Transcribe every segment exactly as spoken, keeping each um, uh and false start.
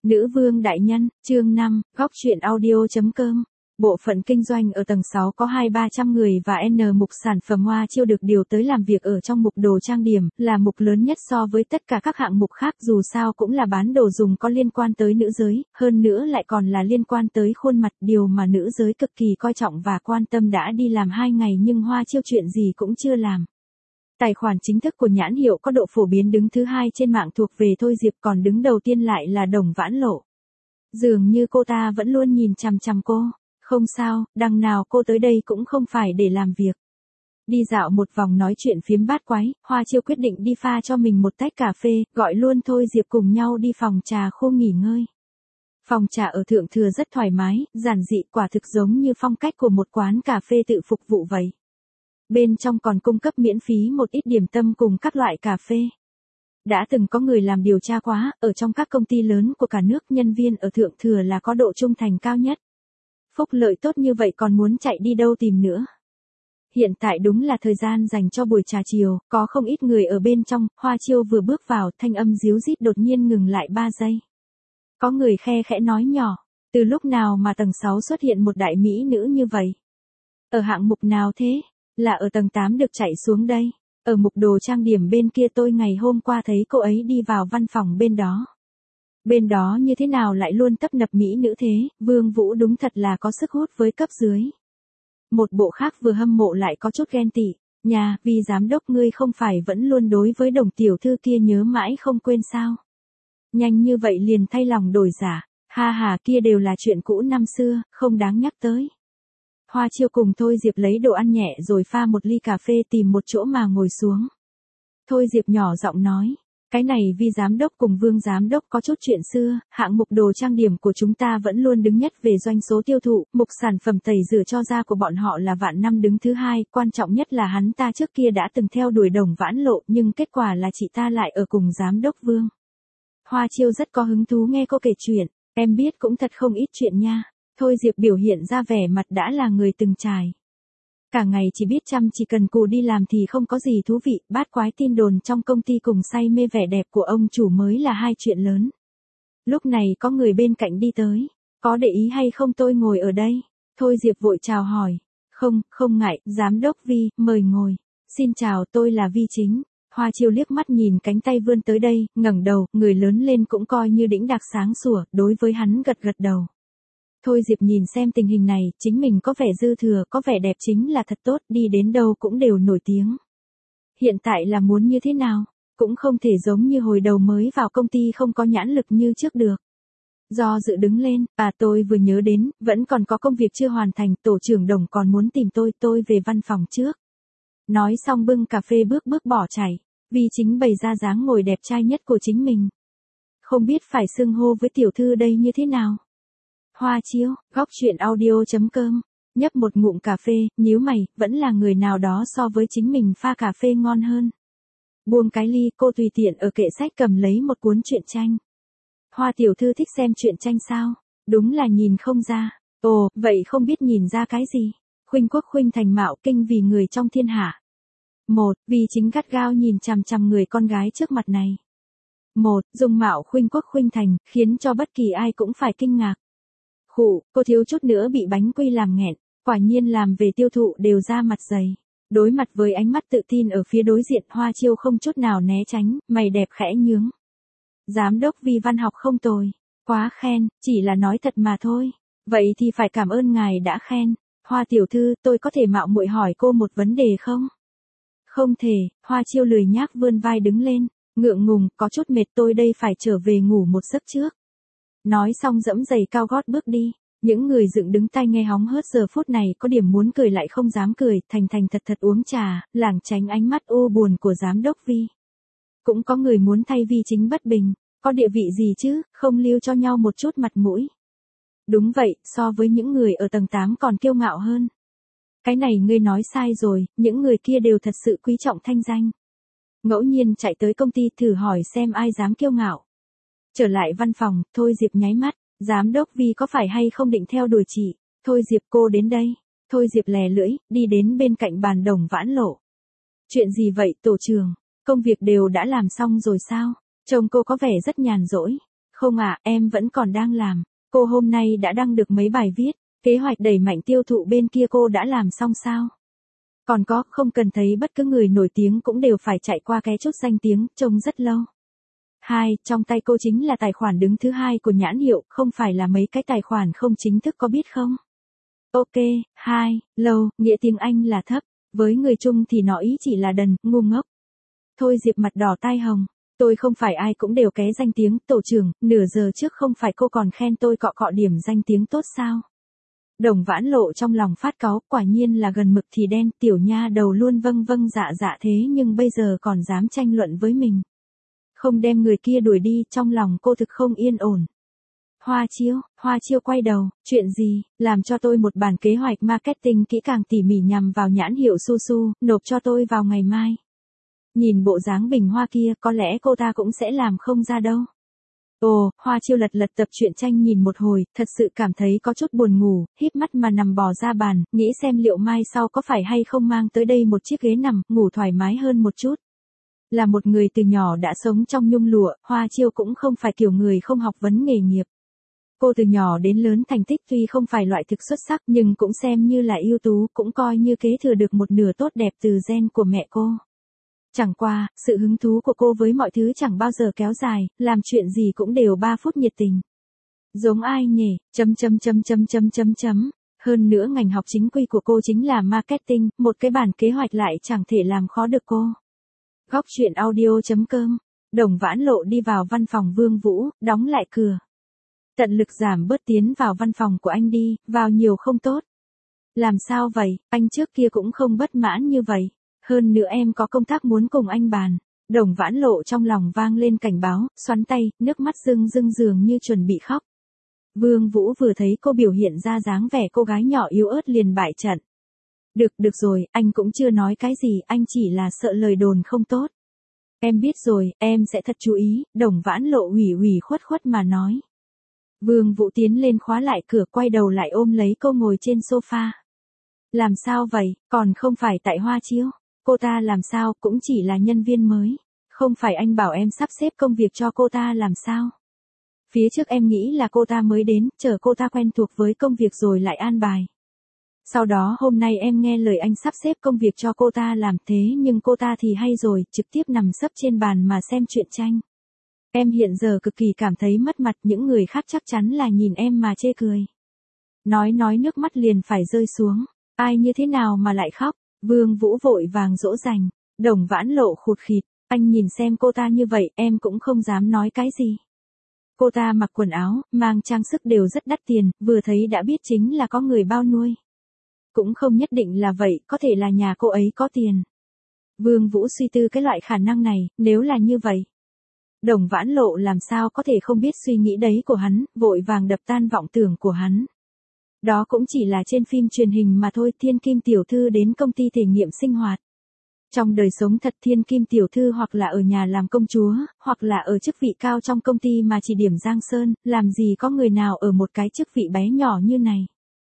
Nữ vương đại nhân, chương năm, góc truyện audio.com. Bộ phận kinh doanh ở tầng sáu có hai ba trăm người và N mục sản phẩm Hoa Chiêu được điều tới làm việc ở trong mục đồ trang điểm, là mục lớn nhất so với tất cả các hạng mục khác, dù sao cũng là bán đồ dùng có liên quan tới nữ giới, hơn nữa lại còn là liên quan tới khuôn mặt, điều mà nữ giới cực kỳ coi trọng và quan tâm. Đã đi làm hai ngày nhưng Hoa Chiêu chuyện gì cũng chưa làm. Tài khoản chính thức của nhãn hiệu có độ phổ biến đứng thứ hai trên mạng thuộc về Thôi Diệp, còn đứng đầu tiên lại là Đồng Vãn Lộ. Dường như cô ta vẫn luôn nhìn chằm chằm cô. Không sao, đằng nào cô tới đây cũng không phải để làm việc. Đi dạo một vòng nói chuyện phiếm bát quái, Hoa Chiêu quyết định đi pha cho mình một tách cà phê, gọi luôn Thôi Diệp cùng nhau đi phòng trà khô nghỉ ngơi. Phòng trà ở Thượng Thừa rất thoải mái, giản dị, quả thực giống như phong cách của một quán cà phê tự phục vụ vậy. Bên trong còn cung cấp miễn phí một ít điểm tâm cùng các loại cà phê. Đã từng có người làm điều tra quá, ở trong các công ty lớn của cả nước, nhân viên ở Thượng Thừa là có độ trung thành cao nhất. Phúc lợi tốt như vậy còn muốn chạy đi đâu tìm nữa. Hiện tại đúng là thời gian dành cho buổi trà chiều, có không ít người ở bên trong. Hoa Chiêu vừa bước vào, thanh âm ríu rít đột nhiên ngừng lại ba giây. Có người khe khẽ nói nhỏ, từ lúc nào mà tầng sáu xuất hiện một đại mỹ nữ như vậy? Ở hạng mục nào thế? Là ở tầng tám được chạy xuống đây. Ở mục đồ trang điểm bên kia, tôi ngày hôm qua thấy cô ấy đi vào văn phòng bên đó. Bên đó như thế nào lại luôn tấp nập mỹ nữ thế? Vương Vũ đúng thật là có sức hút với cấp dưới. Một bộ khác vừa hâm mộ lại có chút ghen tị. Nhà, vì giám đốc ngươi không phải vẫn luôn đối với Đồng tiểu thư kia nhớ mãi không quên sao? Nhanh như vậy liền thay lòng đổi giả. Ha ha, kia đều là chuyện cũ năm xưa, không đáng nhắc tới. Hoa Chiêu cùng Thôi Diệp lấy đồ ăn nhẹ rồi pha một ly cà phê, tìm một chỗ mà ngồi xuống. Thôi Diệp nhỏ giọng nói, cái này vì giám đốc cùng Vương giám đốc có chút chuyện xưa, hạng mục đồ trang điểm của chúng ta vẫn luôn đứng nhất về doanh số tiêu thụ, mục sản phẩm tẩy rửa cho da của bọn họ là vạn năm đứng thứ hai, quan trọng nhất là hắn ta trước kia đã từng theo đuổi Đồng Vãn Lộ, nhưng kết quả là chị ta lại ở cùng giám đốc Vương. Hoa Chiêu rất có hứng thú nghe cô kể chuyện, em biết cũng thật không ít chuyện nha. Thôi Diệp biểu hiện ra vẻ mặt đã là người từng trải. Cả ngày chỉ biết chăm chỉ cần cù đi làm thì không có gì thú vị, bát quái tin đồn trong công ty cùng say mê vẻ đẹp của ông chủ mới là hai chuyện lớn. Lúc này có người bên cạnh đi tới, có để ý hay không tôi ngồi ở đây? Thôi Diệp vội chào hỏi, không, không ngại, giám đốc Vi, mời ngồi. Xin chào, tôi là Vi Chính. Hoa Chiêu liếc mắt nhìn cánh tay vươn tới đây, ngẩng đầu, người lớn lên cũng coi như đĩnh đạc sáng sủa, đối với hắn gật gật đầu. Thôi Diệp nhìn xem tình hình này, chính mình có vẻ dư thừa, có vẻ đẹp chính là thật tốt, đi đến đâu cũng đều nổi tiếng. Hiện tại là muốn như thế nào? Cũng không thể giống như hồi đầu mới vào công ty không có nhãn lực như trước được. Do dự đứng lên, à tôi vừa nhớ đến, vẫn còn có công việc chưa hoàn thành, tổ trưởng Đồng còn muốn tìm tôi, tôi về văn phòng trước. Nói xong bưng cà phê bước bước bỏ chạy, vì chính bày ra dáng ngồi đẹp trai nhất của chính mình. Không biết phải xưng hô với tiểu thư đây như thế nào? Hoa Chiêu, góc truyện audio.com, nhấp một ngụm cà phê, nhíu mày, vẫn là người nào đó so với chính mình pha cà phê ngon hơn. Buông cái ly, cô tùy tiện ở kệ sách cầm lấy một cuốn truyện tranh. Hoa tiểu thư thích xem truyện tranh sao? Đúng là nhìn không ra. Ồ, vậy không biết nhìn ra cái gì? Khuynh quốc khuynh thành mạo kinh vì người trong thiên hạ. Một, vì chính gắt gao nhìn chằm chằm người con gái trước mặt này. Một, dung mạo khuynh quốc khuynh thành, khiến cho bất kỳ ai cũng phải kinh ngạc. Khụ, cô thiếu chút nữa bị bánh quy làm nghẹn, quả nhiên làm về tiêu thụ đều ra mặt dày. Đối mặt với ánh mắt tự tin ở phía đối diện, Hoa Chiêu không chút nào né tránh, mày đẹp khẽ nhướng. Giám đốc Vi văn học không tồi, quá khen, chỉ là nói thật mà thôi. Vậy thì phải cảm ơn ngài đã khen. Hoa tiểu thư, tôi có thể mạo muội hỏi cô một vấn đề không? Không thể, Hoa Chiêu lười nhác vươn vai đứng lên, ngượng ngùng, có chút mệt, tôi đây phải trở về ngủ một giấc trước. Nói xong dẫm giày cao gót bước đi, những người dựng đứng tai nghe hóng hớt giờ phút này có điểm muốn cười lại không dám cười, thành thành thật thật uống trà, lảng tránh ánh mắt u buồn của giám đốc Vi. Cũng có người muốn thay Vi Chính bất bình, có địa vị gì chứ, không lưu cho nhau một chút mặt mũi. Đúng vậy, so với những người ở tầng tám còn kiêu ngạo hơn. Cái này ngươi nói sai rồi, những người kia đều thật sự quý trọng thanh danh. Ngẫu nhiên chạy tới công ty thử hỏi xem ai dám kiêu ngạo. Trở lại văn phòng, Thôi Diệp nháy mắt, giám đốc Vi có phải hay không định theo đuổi chị? Thôi Diệp cô đến đây. Thôi Diệp lè lưỡi, đi đến bên cạnh bàn Đồng Vãn Lộ. Chuyện gì vậy tổ trưởng? Công việc đều đã làm xong rồi sao? Trông cô có vẻ rất nhàn rỗi. Không ạ, em vẫn còn đang làm. Cô hôm nay đã đăng được mấy bài viết, kế hoạch đẩy mạnh tiêu thụ bên kia cô đã làm xong sao? Còn có, không cần thấy bất cứ người nổi tiếng cũng đều phải chạy qua cái chút danh tiếng, trông rất lâu. Hai, trong tay cô chính là tài khoản đứng thứ hai của nhãn hiệu, không phải là mấy cái tài khoản không chính thức có biết không? Ok, hai, lâu, nghĩa tiếng Anh là thấp, với người Trung thì nó ý chỉ là đần, ngu ngốc. Thôi Diệp mặt đỏ tai hồng, tôi không phải ai cũng đều ké danh tiếng, tổ trưởng, nửa giờ trước không phải cô còn khen tôi cọ cọ điểm danh tiếng tốt sao? Đồng Vãn Lộ trong lòng phát cáu, quả nhiên là gần mực thì đen, tiểu nha đầu luôn vâng vâng dạ dạ thế nhưng bây giờ còn dám tranh luận với mình. Không đem người kia đuổi đi, trong lòng cô thực không yên ổn. Hoa Chiêu, Hoa Chiêu quay đầu, chuyện gì, làm cho tôi một bản kế hoạch marketing kỹ càng tỉ mỉ nhằm vào nhãn hiệu Su Su, nộp cho tôi vào ngày mai. Nhìn bộ dáng bình hoa kia, có lẽ cô ta cũng sẽ làm không ra đâu. Ồ, Hoa Chiêu lật lật tập truyện tranh nhìn một hồi, thật sự cảm thấy có chút buồn ngủ, híp mắt mà nằm bò ra bàn, nghĩ xem liệu mai sau có phải hay không mang tới đây một chiếc ghế nằm, ngủ thoải mái hơn một chút. Là một người từ nhỏ đã sống trong nhung lụa, Hoa Chiêu cũng không phải kiểu người không học vấn nghề nghiệp. Cô từ nhỏ đến lớn thành tích tuy không phải loại thực xuất sắc nhưng cũng xem như là ưu tú, cũng coi như kế thừa được một nửa tốt đẹp từ gen của mẹ cô. Chẳng qua, sự hứng thú của cô với mọi thứ chẳng bao giờ kéo dài, làm chuyện gì cũng đều ba phút nhiệt tình. Giống ai nhỉ, chấm chấm chấm chấm chấm chấm chấm. Hơn nữa ngành học chính quy của cô chính là marketing, một cái bản kế hoạch lại chẳng thể làm khó được cô. Góc truyện audio chấm com. Đồng Vãn Lộ đi vào văn phòng Vương Vũ, đóng lại cửa. Tận lực giảm bớt tiến vào văn phòng của anh đi, vào nhiều không tốt. Làm sao vậy, anh trước kia cũng không bất mãn như vậy. Hơn nữa em có công tác muốn cùng anh bàn. Đồng Vãn Lộ trong lòng vang lên cảnh báo, xoắn tay, nước mắt rưng rưng dường như chuẩn bị khóc. Vương Vũ vừa thấy cô biểu hiện ra dáng vẻ cô gái nhỏ yếu ớt liền bại trận. Được, được rồi, anh cũng chưa nói cái gì, anh chỉ là sợ lời đồn không tốt. Em biết rồi, em sẽ thật chú ý, Đồng Vãn Lộ ủy ủy khuất khuất mà nói. Vương Vũ tiến lên khóa lại cửa, quay đầu lại ôm lấy cô ngồi trên sofa. Làm sao vậy, còn không phải tại Hoa Chiêu? Cô ta làm sao, cũng chỉ là nhân viên mới. Không phải anh bảo em sắp xếp công việc cho cô ta làm sao? Phía trước em nghĩ là cô ta mới đến, chờ cô ta quen thuộc với công việc rồi lại an bài. Sau đó hôm nay em nghe lời anh sắp xếp công việc cho cô ta làm, thế nhưng cô ta thì hay rồi, trực tiếp nằm sấp trên bàn mà xem truyện tranh. Em hiện giờ cực kỳ cảm thấy mất mặt, những người khác chắc chắn là nhìn em mà chê cười. Nói nói nước mắt liền phải rơi xuống. Ai như thế nào mà lại khóc? Vương Vũ vội vàng dỗ dành. Đồng Vãn Lộ khụt khịt, anh nhìn xem cô ta như vậy, em cũng không dám nói cái gì. Cô ta mặc quần áo, mang trang sức đều rất đắt tiền, vừa thấy đã biết chính là có người bao nuôi. Cũng không nhất định là vậy, có thể là nhà cô ấy có tiền. Vương Vũ suy tư cái loại khả năng này, nếu là như vậy. Đồng Vãn Lộ làm sao có thể không biết suy nghĩ đấy của hắn, vội vàng đập tan vọng tưởng của hắn. Đó cũng chỉ là trên phim truyền hình mà thôi, Thiên Kim tiểu thư đến công ty thể nghiệm sinh hoạt. Trong đời sống thật Thiên Kim tiểu thư hoặc là ở nhà làm công chúa, hoặc là ở chức vị cao trong công ty mà chỉ điểm Giang Sơn, làm gì có người nào ở một cái chức vị bé nhỏ như này.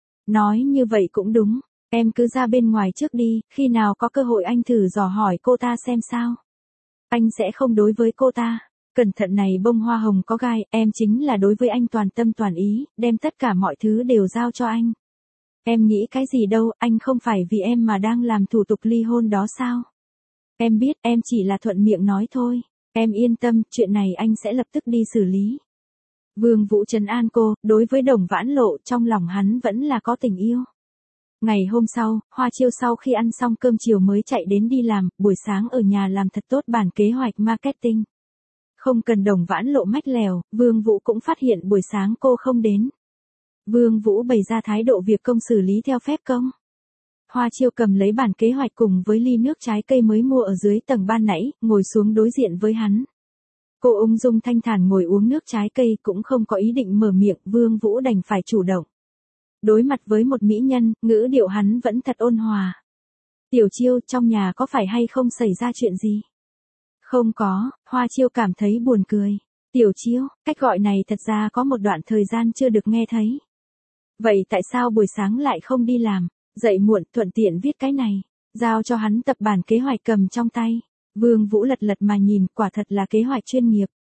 Nói như vậy cũng đúng, em cứ ra bên ngoài trước đi, khi nào có cơ hội anh thử dò hỏi cô ta xem sao. Anh sẽ không đối với cô ta. Cẩn thận này bông hoa hồng có gai, em chính là đối với anh toàn tâm toàn ý, đem tất cả mọi thứ đều giao cho anh. Em nghĩ cái gì đâu, anh không phải vì em mà đang làm thủ tục ly hôn đó sao? Em biết, em chỉ là thuận miệng nói thôi. Em yên tâm, chuyện này anh sẽ lập tức đi xử lý. Vương Vũ trấn an cô, đối với Đồng Vãn Lộ trong lòng hắn vẫn là có tình yêu. Ngày hôm sau, Hoa Chiêu sau khi ăn xong cơm chiều mới chạy đến đi làm, buổi sáng ở nhà làm thật tốt bản kế hoạch marketing. Không cần Đồng Vãn Lộ mách lèo, Vương Vũ cũng phát hiện buổi sáng cô không đến. Vương Vũ bày ra thái độ việc công xử lý theo phép công. Hoa Chiêu cầm lấy bản kế hoạch cùng với ly nước trái cây mới mua ở dưới tầng ban nãy, ngồi xuống đối diện với hắn. Cô ung dung thanh thản ngồi uống nước trái cây cũng không có ý định mở miệng, Vương Vũ đành phải chủ động. Đối mặt với một mỹ nhân, ngữ điệu hắn vẫn thật ôn hòa. Tiểu Chiêu, trong nhà có phải hay không xảy ra chuyện gì? Không có, Hoa Chiêu cảm thấy buồn cười. Tiểu Chiêu, cách gọi này thật ra có một đoạn thời gian chưa được nghe thấy. Vậy tại sao buổi sáng lại không đi làm, dậy muộn, thuận tiện viết cái này, giao cho hắn tập bản kế hoạch cầm trong tay. Vương Vũ lật lật mà nhìn, quả thật là kế hoạch chuyên nghiệp.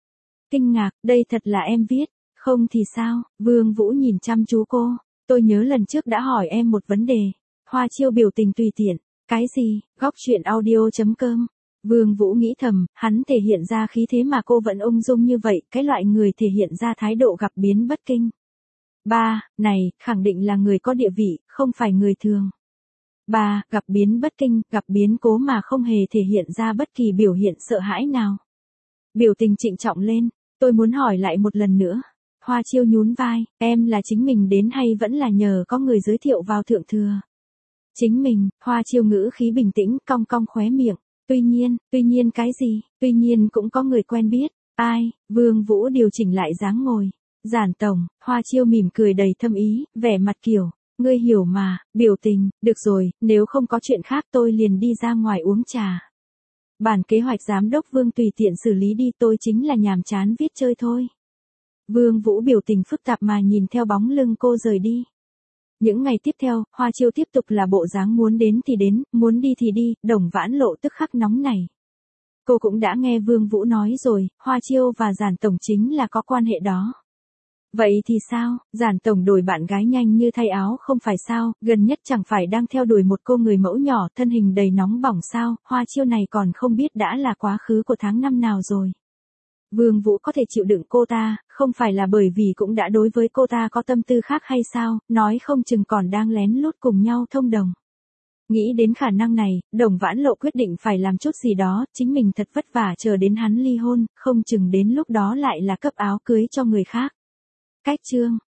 Kinh ngạc, đây thật là em viết, không thì sao, Vương Vũ nhìn chăm chú cô, tôi nhớ lần trước đã hỏi em một vấn đề. Hoa Chiêu biểu tình tùy tiện, cái gì, góc chuyện audio.com. Vương Vũ nghĩ thầm, hắn thể hiện ra khí thế mà cô vẫn ung dung như vậy, cái loại người thể hiện ra thái độ gặp biến bất kinh. Ba, này, khẳng định là người có địa vị, không phải người thường. Ba, gặp biến bất kinh, gặp biến cố mà không hề thể hiện ra bất kỳ biểu hiện sợ hãi nào. Biểu tình trịnh trọng lên, tôi muốn hỏi lại một lần nữa. Hoa Chiêu nhún vai, em là chính mình đến hay vẫn là nhờ có người giới thiệu vào thượng thừa? Chính mình, Hoa Chiêu ngữ khí bình tĩnh, cong cong khóe miệng. Tuy nhiên, tuy nhiên cái gì, tuy nhiên cũng có người quen biết. Ai? Vương Vũ điều chỉnh lại dáng ngồi. Giản tổng, Hoa Chiêu mỉm cười đầy thâm ý, vẻ mặt kiểu, ngươi hiểu mà, biểu tình, được rồi, nếu không có chuyện khác tôi liền đi ra ngoài uống trà. Bản kế hoạch giám đốc Vương tùy tiện xử lý đi, tôi chính là nhàm chán viết chơi thôi. Vương Vũ biểu tình phức tạp mà nhìn theo bóng lưng cô rời đi. Những ngày tiếp theo, Hoa Chiêu tiếp tục là bộ dáng muốn đến thì đến, muốn đi thì đi, Đồng Vãn Lộ tức khắc nóng này. Cô cũng đã nghe Vương Vũ nói rồi, Hoa Chiêu và Giản tổng chính là có quan hệ đó. Vậy thì sao, Giản tổng đổi bạn gái nhanh như thay áo không phải sao, gần nhất chẳng phải đang theo đuổi một cô người mẫu nhỏ thân hình đầy nóng bỏng sao, Hoa Chiêu này còn không biết đã là quá khứ của tháng năm nào rồi. Vương Vũ có thể chịu đựng cô ta, không phải là bởi vì cũng đã đối với cô ta có tâm tư khác hay sao, nói không chừng còn đang lén lút cùng nhau thông đồng. Nghĩ đến khả năng này, Đồng Vãn Lộ quyết định phải làm chút gì đó, chính mình thật vất vả chờ đến hắn ly hôn, không chừng đến lúc đó lại là cấp áo cưới cho người khác. Cách chương